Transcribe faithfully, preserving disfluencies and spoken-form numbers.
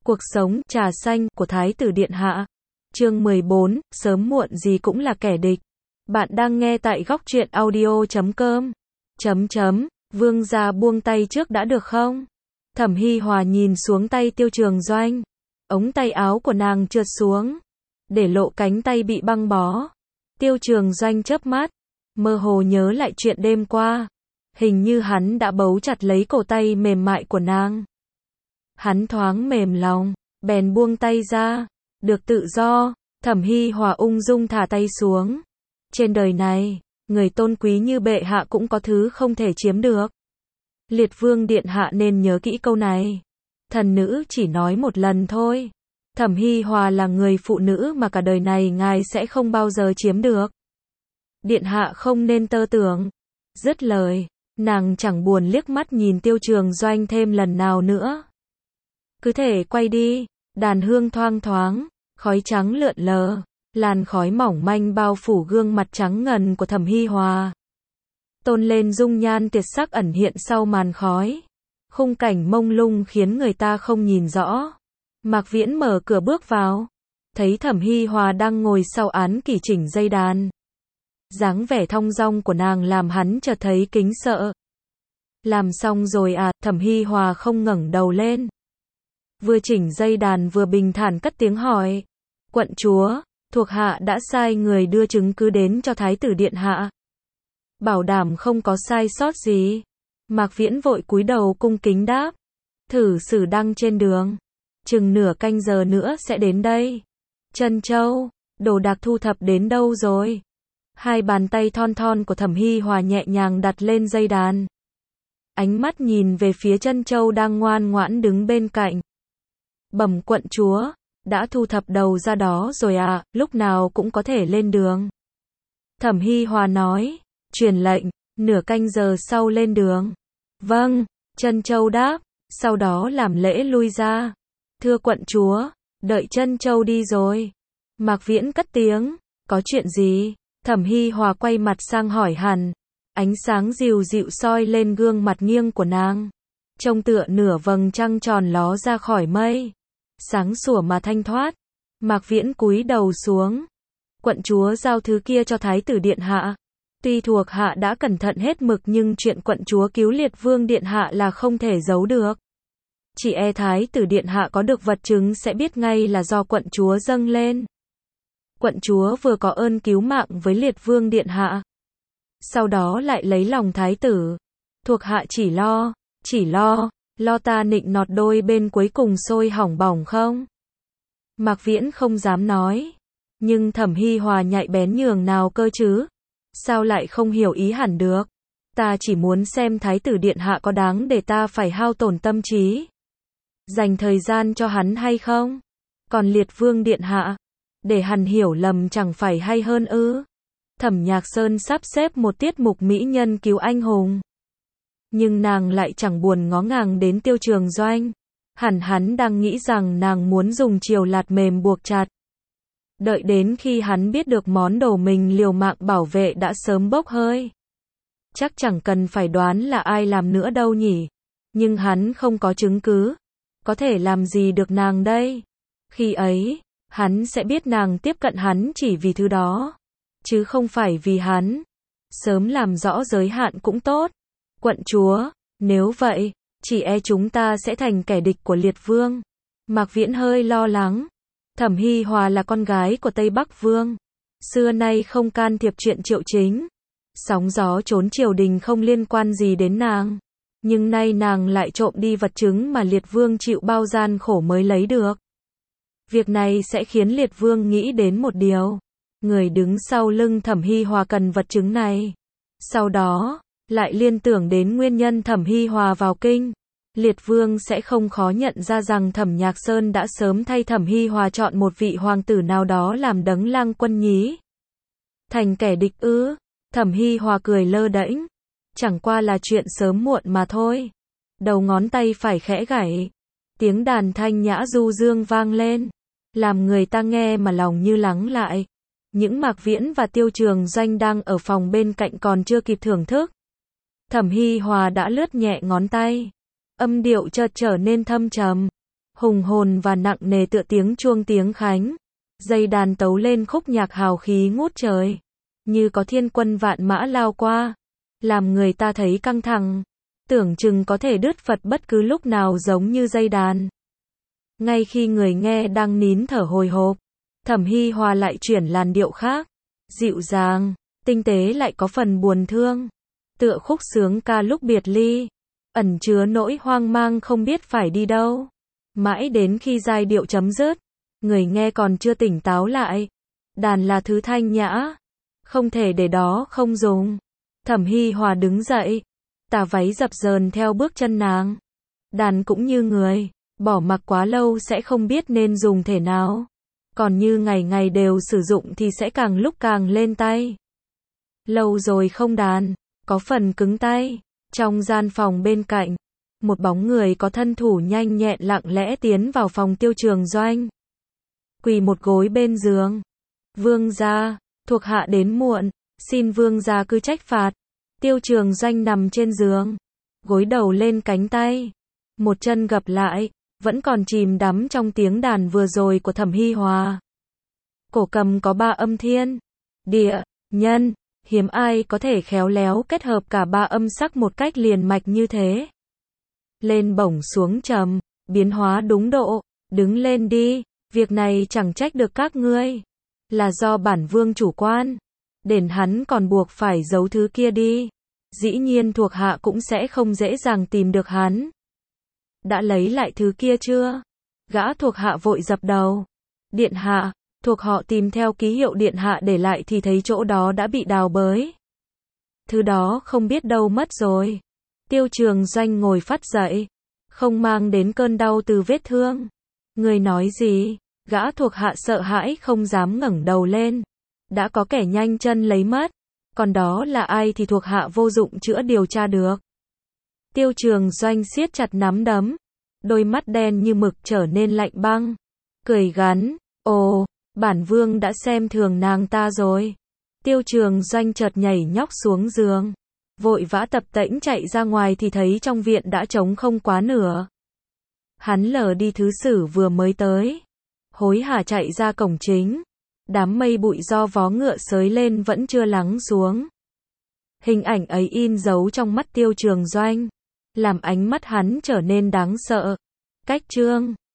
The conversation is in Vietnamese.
Cuộc sống, trà xanh, của Thái tử Điện Hạ. Chương mười bốn, sớm muộn gì cũng là kẻ địch. Bạn đang nghe tại góc truyện audio chấm com. Chấm chấm, vương gia buông tay trước đã được không? Thẩm Hi Hòa nhìn xuống tay Tiêu Trường Doanh. Ống tay áo của nàng trượt xuống, để lộ cánh tay bị băng bó. Tiêu Trường Doanh chớp mắt, mơ hồ nhớ lại chuyện đêm qua. Hình như hắn đã bấu chặt lấy cổ tay mềm mại của nàng. Hắn thoáng mềm lòng, bèn buông tay ra. Được tự do, Thẩm Hi Hòa ung dung thả tay xuống. Trên đời này, người tôn quý như bệ hạ cũng có thứ không thể chiếm được. Liệt Vương Điện Hạ nên nhớ kỹ câu này. Thần nữ chỉ nói một lần thôi. Thẩm Hi Hòa là người phụ nữ mà cả đời này ngài sẽ không bao giờ chiếm được. Điện Hạ không nên tơ tưởng. Dứt lời, nàng chẳng buồn liếc mắt nhìn Tiêu Trường Doanh thêm lần nào nữa. Cứ thể quay đi, đàn hương thoang thoáng, khói trắng lượn lờ, làn khói mỏng manh bao phủ gương mặt trắng ngần của Thẩm Hi Hòa. Tôn lên dung nhan tuyệt sắc ẩn hiện sau màn khói. Khung cảnh mông lung khiến người ta không nhìn rõ. Mạc Viễn mở cửa bước vào, thấy Thẩm Hi Hòa đang ngồi sau án kỷ chỉnh dây đàn. Dáng vẻ thong dong của nàng làm hắn chợt thấy kính sợ. Làm xong rồi à? Thẩm Hi Hòa không ngẩng đầu lên. Vừa chỉnh dây đàn vừa bình thản cất tiếng hỏi. Quận chúa, thuộc hạ đã sai người đưa chứng cứ đến cho Thái tử Điện Hạ. Bảo đảm không có sai sót gì. Mạc Viễn vội cúi đầu cung kính đáp. Thử sử đăng trên đường. Chừng nửa canh giờ nữa sẽ đến đây. Trân Châu, đồ đạc thu thập đến đâu rồi? Hai bàn tay thon thon của Thẩm Hi Hòa nhẹ nhàng đặt lên dây đàn. Ánh mắt nhìn về phía Trân Châu đang ngoan ngoãn đứng bên cạnh. Bẩm quận chúa, đã thu thập đầu ra đó rồi ạ, à, lúc nào cũng có thể lên đường. Thẩm Hi Hòa nói, truyền lệnh, nửa canh giờ sau lên đường. Vâng, Trân Châu đáp, sau đó làm lễ lui ra. Thưa quận chúa, đợi Trân Châu đi rồi. Mạc Viễn cất tiếng, có chuyện gì? Thẩm Hi Hòa quay mặt sang hỏi hẳn. Ánh sáng dịu dịu soi lên gương mặt nghiêng của nàng. Trông tựa nửa vầng trăng tròn ló ra khỏi mây. Sáng sủa mà thanh thoát. Mạc Viễn cúi đầu xuống. Quận chúa giao thứ kia cho Thái tử Điện Hạ. Tuy thuộc hạ đã cẩn thận hết mực nhưng chuyện quận chúa cứu Liệt Vương Điện Hạ là không thể giấu được. Chỉ e Thái tử Điện Hạ có được vật chứng sẽ biết ngay là do quận chúa dâng lên. Quận chúa vừa có ơn cứu mạng với Liệt Vương Điện Hạ, sau đó lại lấy lòng Thái tử. Thuộc hạ chỉ lo, chỉ lo, lo ta nịnh nọt đôi bên cuối cùng sôi hỏng bỏng không? Mạc Viễn không dám nói. Nhưng Thẩm Hi Hòa nhạy bén nhường nào cơ chứ? Sao lại không hiểu ý hẳn được? Ta chỉ muốn xem Thái tử Điện Hạ có đáng để ta phải hao tổn tâm trí, dành thời gian cho hắn hay không? Còn Liệt Vương Điện Hạ, để hắn hiểu lầm chẳng phải hay hơn ư? Thẩm Nhạc Sơn sắp xếp một tiết mục mỹ nhân cứu anh hùng. Nhưng nàng lại chẳng buồn ngó ngàng đến Tiêu Trường Doanh. Hẳn hắn đang nghĩ rằng nàng muốn dùng chiều lạt mềm buộc chặt. Đợi đến khi hắn biết được món đồ mình liều mạng bảo vệ đã sớm bốc hơi. Chắc chẳng cần phải đoán là ai làm nữa đâu nhỉ. Nhưng hắn không có chứng cứ. Có thể làm gì được nàng đây? Khi ấy, hắn sẽ biết nàng tiếp cận hắn chỉ vì thứ đó, chứ không phải vì hắn. Sớm làm rõ giới hạn cũng tốt. Quận chúa, nếu vậy, chỉ e chúng ta sẽ thành kẻ địch của Liệt Vương. Mạc Viễn hơi lo lắng. Thẩm Hi Hòa là con gái của Tây Bắc Vương. Xưa nay không can thiệp chuyện Triệu Chính. Sóng gió trốn triều đình không liên quan gì đến nàng. Nhưng nay nàng lại trộm đi vật chứng mà Liệt Vương chịu bao gian khổ mới lấy được. Việc này sẽ khiến Liệt Vương nghĩ đến một điều. Người đứng sau lưng Thẩm Hi Hòa cần vật chứng này. Sau đó, lại liên tưởng đến nguyên nhân Thẩm Hi Hòa vào kinh. Liệt Vương sẽ không khó nhận ra rằng Thẩm Nhạc Sơn đã sớm thay Thẩm Hi Hòa chọn một vị hoàng tử nào đó làm đấng lang quân nhí. Thành kẻ địch ư? Thẩm Hi Hòa cười lơ đễnh. Chẳng qua là chuyện sớm muộn mà thôi. Đầu ngón tay phải khẽ gảy. Tiếng đàn thanh nhã du dương vang lên. Làm người ta nghe mà lòng như lắng lại. Những Mạc Viễn và Tiêu Trường Doanh đang ở phòng bên cạnh còn chưa kịp thưởng thức. Thẩm Hi Hòa đã lướt nhẹ ngón tay. Âm điệu chợt trở nên thâm trầm. hùng hồn và nặng nề tựa tiếng chuông tiếng khánh. Dây đàn tấu lên khúc nhạc hào khí ngút trời, như có thiên quân vạn mã lao qua, làm người ta thấy căng thẳng, tưởng chừng có thể đứt Phật bất cứ lúc nào giống như dây đàn. Ngay khi người nghe đang nín thở hồi hộp, Thẩm Hi Hòa lại chuyển làn điệu khác, dịu dàng, tinh tế lại có phần buồn thương, tựa khúc sướng ca lúc biệt ly, ẩn chứa nỗi hoang mang không biết phải đi đâu. Mãi đến khi giai điệu chấm dứt, người nghe còn chưa tỉnh táo lại. Đàn là thứ thanh nhã, không thể để đó không dùng. Thẩm Hi Hòa đứng dậy, tà váy dập dờn theo bước chân nàng. Đàn cũng như người, bỏ mặc quá lâu sẽ không biết nên dùng thể nào. Còn như ngày ngày đều sử dụng thì sẽ càng lúc càng lên tay. Lâu rồi không đàn, có phần cứng tay. Trong gian phòng bên cạnh, một bóng người có thân thủ nhanh nhẹn lặng lẽ tiến vào phòng Tiêu Trường Doanh. Quỳ một gối bên giường. Vương gia, thuộc hạ đến muộn, xin vương gia cứ trách phạt. Tiêu Trường Doanh nằm trên giường, gối đầu lên cánh tay, một chân gập lại, vẫn còn chìm đắm trong tiếng đàn vừa rồi của Thẩm Hi Hòa. Cổ cầm có ba âm thiên, địa, nhân, hiếm ai có thể khéo léo kết hợp cả ba âm sắc một cách liền mạch như thế. Lên bổng xuống trầm, biến hóa đúng độ, đứng lên đi, việc này chẳng trách được các ngươi, là do bản vương chủ quan, đền hắn còn buộc phải giấu thứ kia đi. Dĩ nhiên thuộc hạ cũng sẽ không dễ dàng tìm được hắn. Đã lấy lại thứ kia chưa? Gã thuộc hạ vội dập đầu. Điện hạ, thuộc họ tìm theo ký hiệu điện hạ để lại thì thấy chỗ đó đã bị đào bới. Thứ đó không biết đâu mất rồi. Tiêu Trường Doanh ngồi phắt dậy, không mang đến cơn đau từ vết thương. Người nói gì? Gã thuộc hạ sợ hãi không dám ngẩng đầu lên. Đã có kẻ nhanh chân lấy mất, còn đó là ai thì thuộc hạ vô dụng chữa điều tra được. Tiêu Trường Doanh siết chặt nắm đấm, đôi mắt đen như mực trở nên lạnh băng, cười gắn, ồ, bản vương đã xem thường nàng ta rồi. Tiêu Trường Doanh chợt nhảy nhóc xuống giường, vội vã tập tễnh chạy ra ngoài thì thấy trong viện đã trống không quá nửa. Hắn lờ đi thứ sử vừa mới tới, hối hả chạy ra cổng chính. Đám mây bụi do vó ngựa xới lên vẫn chưa lắng xuống. Hình ảnh ấy in dấu trong mắt Tiêu Trường Doanh, làm ánh mắt hắn trở nên đáng sợ. Cách chương